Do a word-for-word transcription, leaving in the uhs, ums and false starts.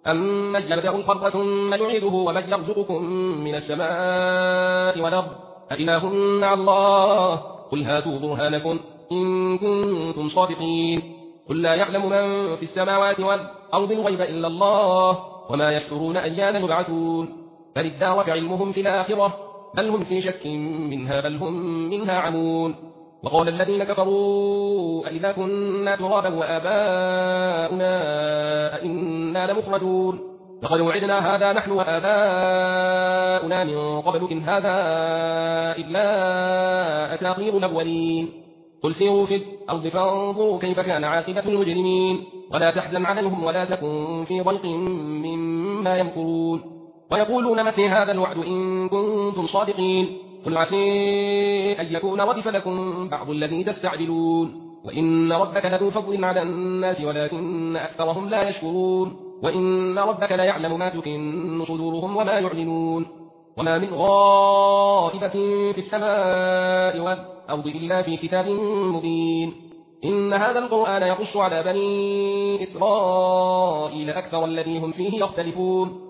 أمن يبدأ الخلق ثم يعيده ومن يرزقكم من السماء والأرض أإله مع الله قل هاتوا برهانكم إن كنتم صادقين قل لا يعلم من في السماوات والأرض الغيب إلا الله وما يشعرون أيان يبعثون بل ادارك علمهم في الآخرة بل هم في شك منها بل هم منها عمون وقال الذين كفروا أئذا كنا ترابا وآباؤنا أئنا لمخرجون لقد وعدنا هذا نحن وآباؤنا من قبل إن هذا إلا أساطير الأولين قل سيروا في الأرض فانظروا كيف كان عاقبة المجرمين ولا تحزن عليهم ولا تكن في ضيق مما يمكرون ويقولون متى هذا الوعد إن كنتم صادقين قل عسى أن يكون ردف لكم بعض الذي تستعجلون وإن ربك لذو فضل على الناس ولكن أكثرهم لا يشكرون وإن ربك لا يعلم ما تكن صدورهم وما يعلنون وما من غائبة في السماء والأرض إلا في كتاب مبين إن هذا القرآن يقص على بني إسرائيل أكثر الذي هم فيه يختلفون